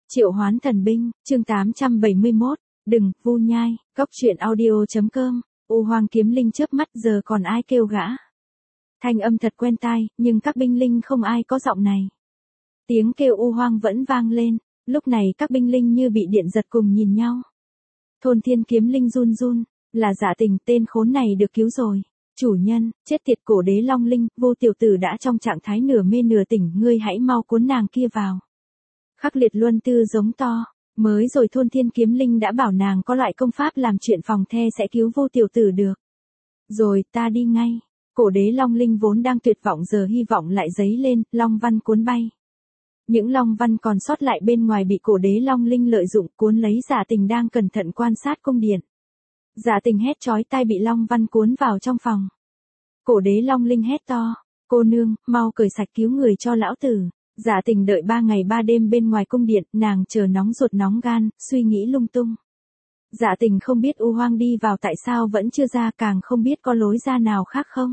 Triệu Hoán Thần Binh, chương 871, đừng, Vu Nhai, Cóc truyện audio.com, U Hoang kiếm linh chớp mắt giờ còn ai kêu gã. Thanh âm thật quen tai, nhưng các binh linh không ai có giọng này. Tiếng kêu U Hoang vẫn vang lên, lúc này các binh linh như bị điện giật cùng nhìn nhau. Thôn Thiên kiếm linh run run, là Dạ Tình, tên khốn này được cứu rồi. Chủ nhân, chết tiệt cổ đế long linh, Vô tiểu tử đã trong trạng thái nửa mê nửa tỉnh, ngươi hãy mau cuốn nàng kia vào. Khắc Liệt Luân Tư giống to, mới rồi Thôn Thiên kiếm linh đã bảo nàng có loại công pháp làm chuyện phòng the sẽ cứu Vô tiểu tử được. Rồi, ta đi ngay. Cổ đế long linh vốn đang tuyệt vọng giờ hy vọng lại dấy lên, long văn cuốn bay. Những long văn còn sót lại bên ngoài bị cổ đế long linh lợi dụng cuốn lấy Dạ Tình đang cẩn thận quan sát cung điện. Dạ Tình hét chói tai bị long văn cuốn vào trong phòng. Cổ đế long linh hét to, cô nương, mau cởi sạch cứu người cho lão tử. Dạ Tình đợi 3 ngày 3 đêm bên ngoài cung điện, nàng chờ nóng ruột nóng gan, suy nghĩ lung tung. Dạ Tình không biết U Hoang đi vào tại sao vẫn chưa ra, càng không biết có lối ra nào khác không.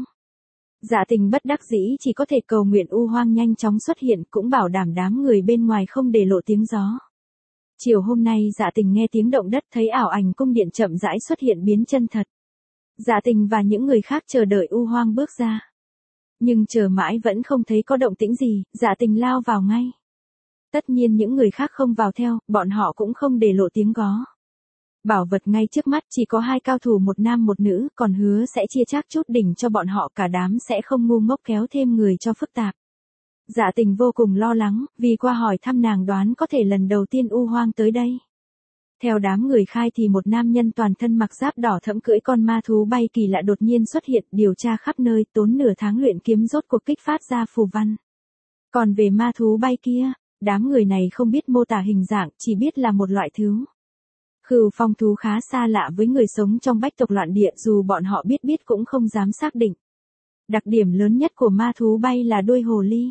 Dạ Tình bất đắc dĩ chỉ có thể cầu nguyện U Hoang nhanh chóng xuất hiện, cũng bảo đảm đám người bên ngoài không để lộ tiếng gió. Chiều hôm nay Dạ Tình nghe tiếng động đất, thấy ảo ảnh cung điện chậm rãi xuất hiện biến chân thật. Dạ Tình và những người khác chờ đợi U Hoang bước ra. Nhưng chờ mãi vẫn không thấy có động tĩnh gì, Dạ Tình lao vào ngay. Tất nhiên những người khác không vào theo, bọn họ cũng không để lộ tiếng gó. Bảo vật ngay trước mắt chỉ có 2 cao thủ, một nam một nữ, còn hứa sẽ chia chác chút đỉnh cho bọn họ, cả đám sẽ không ngu ngốc kéo thêm người cho phức tạp. Dạ Tình vô cùng lo lắng, vì qua hỏi thăm nàng đoán có thể lần đầu tiên U Hoang tới đây. Theo đám người khai thì một nam nhân toàn thân mặc giáp đỏ thẫm cưỡi con ma thú bay kỳ lạ đột nhiên xuất hiện, điều tra khắp nơi, tốn nửa tháng luyện kiếm rốt cuộc kích phát ra phù văn. Còn về ma thú bay kia, đám người này không biết mô tả hình dạng, chỉ biết là một loại thú. Khửu phong thú khá xa lạ với người sống trong bách tộc loạn địa, dù bọn họ biết cũng không dám xác định. Đặc điểm lớn nhất của ma thú bay là đuôi hồ ly.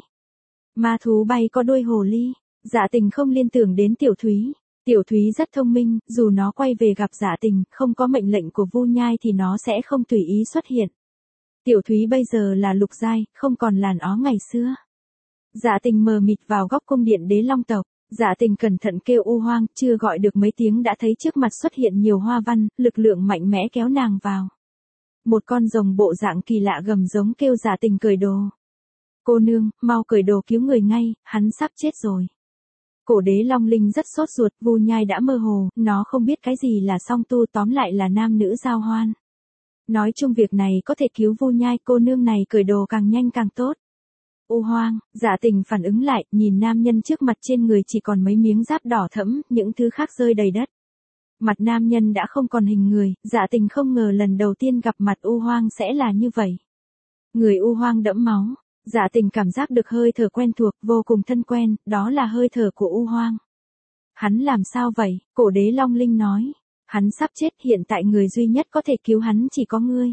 Ma thú bay có đuôi hồ ly, Dạ Tình không liên tưởng đến Tiểu Thúy. Tiểu Thúy rất thông minh, dù nó quay về gặp Dạ Tình, không có mệnh lệnh của Vu Nhai thì nó sẽ không tùy ý xuất hiện. Tiểu Thúy bây giờ là lục giai, không còn làn ó ngày xưa. Dạ Tình mờ mịt vào góc cung điện đế long tộc. Dạ Tình cẩn thận kêu U Hoang, chưa gọi được mấy tiếng đã thấy trước mặt xuất hiện nhiều hoa văn, lực lượng mạnh mẽ kéo nàng vào. Một con rồng bộ dạng kỳ lạ gầm giống kêu Dạ Tình cởi đồ. Cô nương, mau cởi đồ cứu người ngay, hắn sắp chết rồi. Cổ đế long linh rất sốt ruột, Vu Nhai đã mơ hồ, nó không biết cái gì là song tu, tóm lại là nam nữ giao hoan. Nói chung việc này có thể cứu Vu Nhai, cô nương này cởi đồ càng nhanh càng tốt. U Hoang, Dạ Tình phản ứng lại, nhìn nam nhân trước mặt trên người chỉ còn mấy miếng giáp đỏ thẫm, những thứ khác rơi đầy đất. Mặt nam nhân đã không còn hình người, Dạ Tình không ngờ lần đầu tiên gặp mặt U Hoang sẽ là như vậy. Người U Hoang đẫm máu, Dạ Tình cảm giác được hơi thở quen thuộc, vô cùng thân quen, đó là hơi thở của U Hoang. Hắn làm sao vậy? Cổ đế long linh nói. Hắn sắp chết, hiện tại người duy nhất có thể cứu hắn chỉ có ngươi.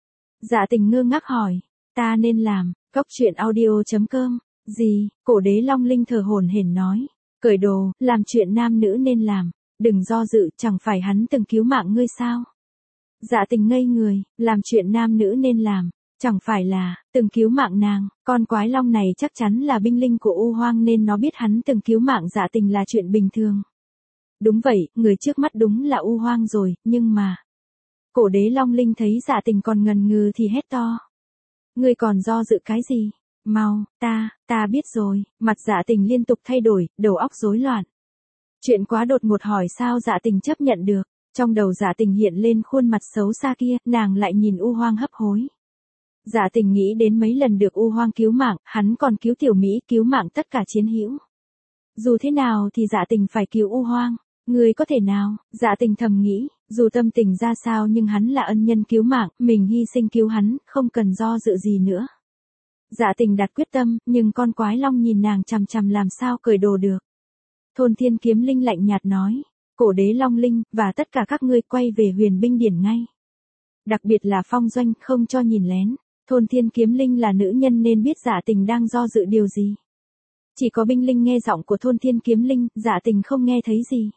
Dạ Tình ngơ ngác hỏi, ta nên làm? Cóc truyện audio.com, gì? Cổ đế long linh thở hổn hển nói, cởi đồ, làm chuyện nam nữ nên làm, đừng do dự, chẳng phải hắn từng cứu mạng ngươi sao? Dạ Tình ngây người, làm chuyện nam nữ nên làm, chẳng phải là, từng cứu mạng nàng, con quái long này chắc chắn là binh linh của U Hoang nên nó biết hắn từng cứu mạng Dạ Tình là chuyện bình thường. Đúng vậy, người trước mắt đúng là U Hoang rồi, nhưng mà... Cổ đế long linh thấy Dạ Tình còn ngần ngừ thì hét to. Ngươi còn do dự cái gì? Mau, ta biết rồi, mặt Dạ Tình liên tục thay đổi, đầu óc rối loạn. Chuyện quá đột ngột hỏi sao Dạ Tình chấp nhận được, trong đầu Dạ Tình hiện lên khuôn mặt xấu xa kia, nàng lại nhìn U Hoang hấp hối. Dạ Tình nghĩ đến mấy lần được U Hoang cứu mạng, hắn còn cứu Tiểu Mỹ, cứu mạng tất cả chiến hữu. Dù thế nào thì Dạ Tình phải cứu U Hoang, người có thể nào? Dạ Tình thầm nghĩ, dù tâm tình ra sao nhưng hắn là ân nhân cứu mạng, mình hy sinh cứu hắn, không cần do dự gì nữa. Dạ Tình đặt quyết tâm, nhưng con quái long nhìn nàng chằm chằm làm sao cởi đồ được. Thôn Thiên kiếm linh lạnh nhạt nói, cổ đế long linh, và tất cả các ngươi quay về huyền binh điển ngay. Đặc biệt là Phong Doanh, không cho nhìn lén. Thôn Thiên kiếm linh là nữ nhân nên biết Dạ Tình đang do dự điều gì. Chỉ có binh linh nghe giọng của Thôn Thiên kiếm linh, Dạ Tình không nghe thấy gì.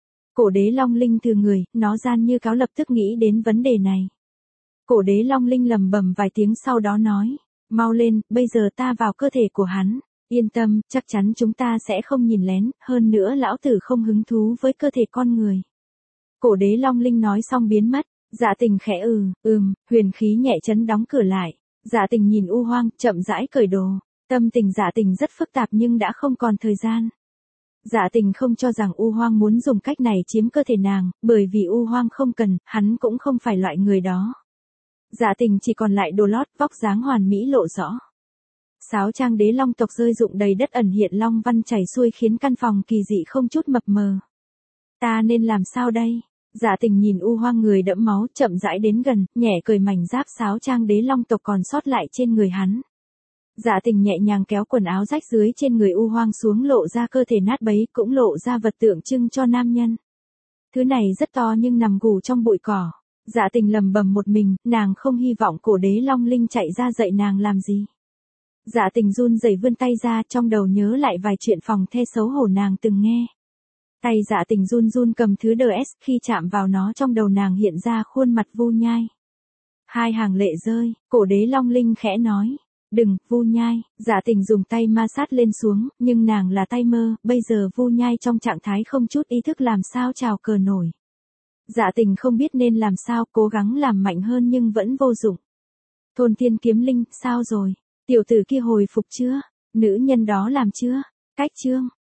Cổ đế long linh từ người, nó gian như cáo lập tức nghĩ đến vấn đề này. Cổ đế long linh lầm bầm vài tiếng sau đó nói, mau lên, bây giờ ta vào cơ thể của hắn. Yên tâm, chắc chắn chúng ta sẽ không nhìn lén, hơn nữa lão tử không hứng thú với cơ thể con người. Cổ đế Long Linh nói xong biến mất, Dạ Tình khẽ huyền khí nhẹ chấn đóng cửa lại. Dạ Tình nhìn U Hoang, chậm rãi cởi đồ. Tâm tình Dạ Tình rất phức tạp nhưng đã không còn thời gian. Dạ Tình không cho rằng U Hoang muốn dùng cách này chiếm cơ thể nàng, bởi vì U Hoang không cần, hắn cũng không phải loại người đó. Dạ Tình chỉ còn lại đồ lót, vóc dáng hoàn mỹ lộ rõ. Sáo trang đế long tộc rơi rụng đầy đất, ẩn hiện long văn chảy xuôi khiến căn phòng kỳ dị không chút mập mờ. Ta nên làm sao đây? Dạ Tình nhìn U Hoang người đẫm máu, chậm rãi đến gần, nhẹ cởi mảnh giáp sáo trang đế long tộc còn sót lại trên người hắn. Dạ Tình nhẹ nhàng kéo quần áo rách dưới trên người U Hoang xuống, lộ ra cơ thể nát bấy, cũng lộ ra vật tượng trưng cho nam nhân. Thứ này rất to nhưng nằm gù trong bụi cỏ. Dạ Tình lầm bầm một mình, nàng không hy vọng cổ đế Long Linh chạy ra dạy nàng làm gì. Dạ Tình run rẩy vươn tay ra, trong đầu nhớ lại vài chuyện phòng the xấu hổ nàng từng nghe. Tay Dạ Tình run run cầm thứ DS, khi chạm vào nó trong đầu nàng hiện ra khuôn mặt Vu Nhai. Hai hàng lệ rơi, cổ đế Long Linh khẽ nói. Đừng, Vu Nhai. Dạ Tình dùng tay ma sát lên xuống, nhưng nàng là tay mơ, bây giờ Vu Nhai trong trạng thái không chút ý thức làm sao chào cờ nổi. Dạ Tình không biết nên làm sao, cố gắng làm mạnh hơn nhưng vẫn vô dụng. Thôn Thiên Kiếm Linh, sao rồi? Tiểu tử kia hồi phục chưa? Nữ nhân đó làm chưa? Cách chương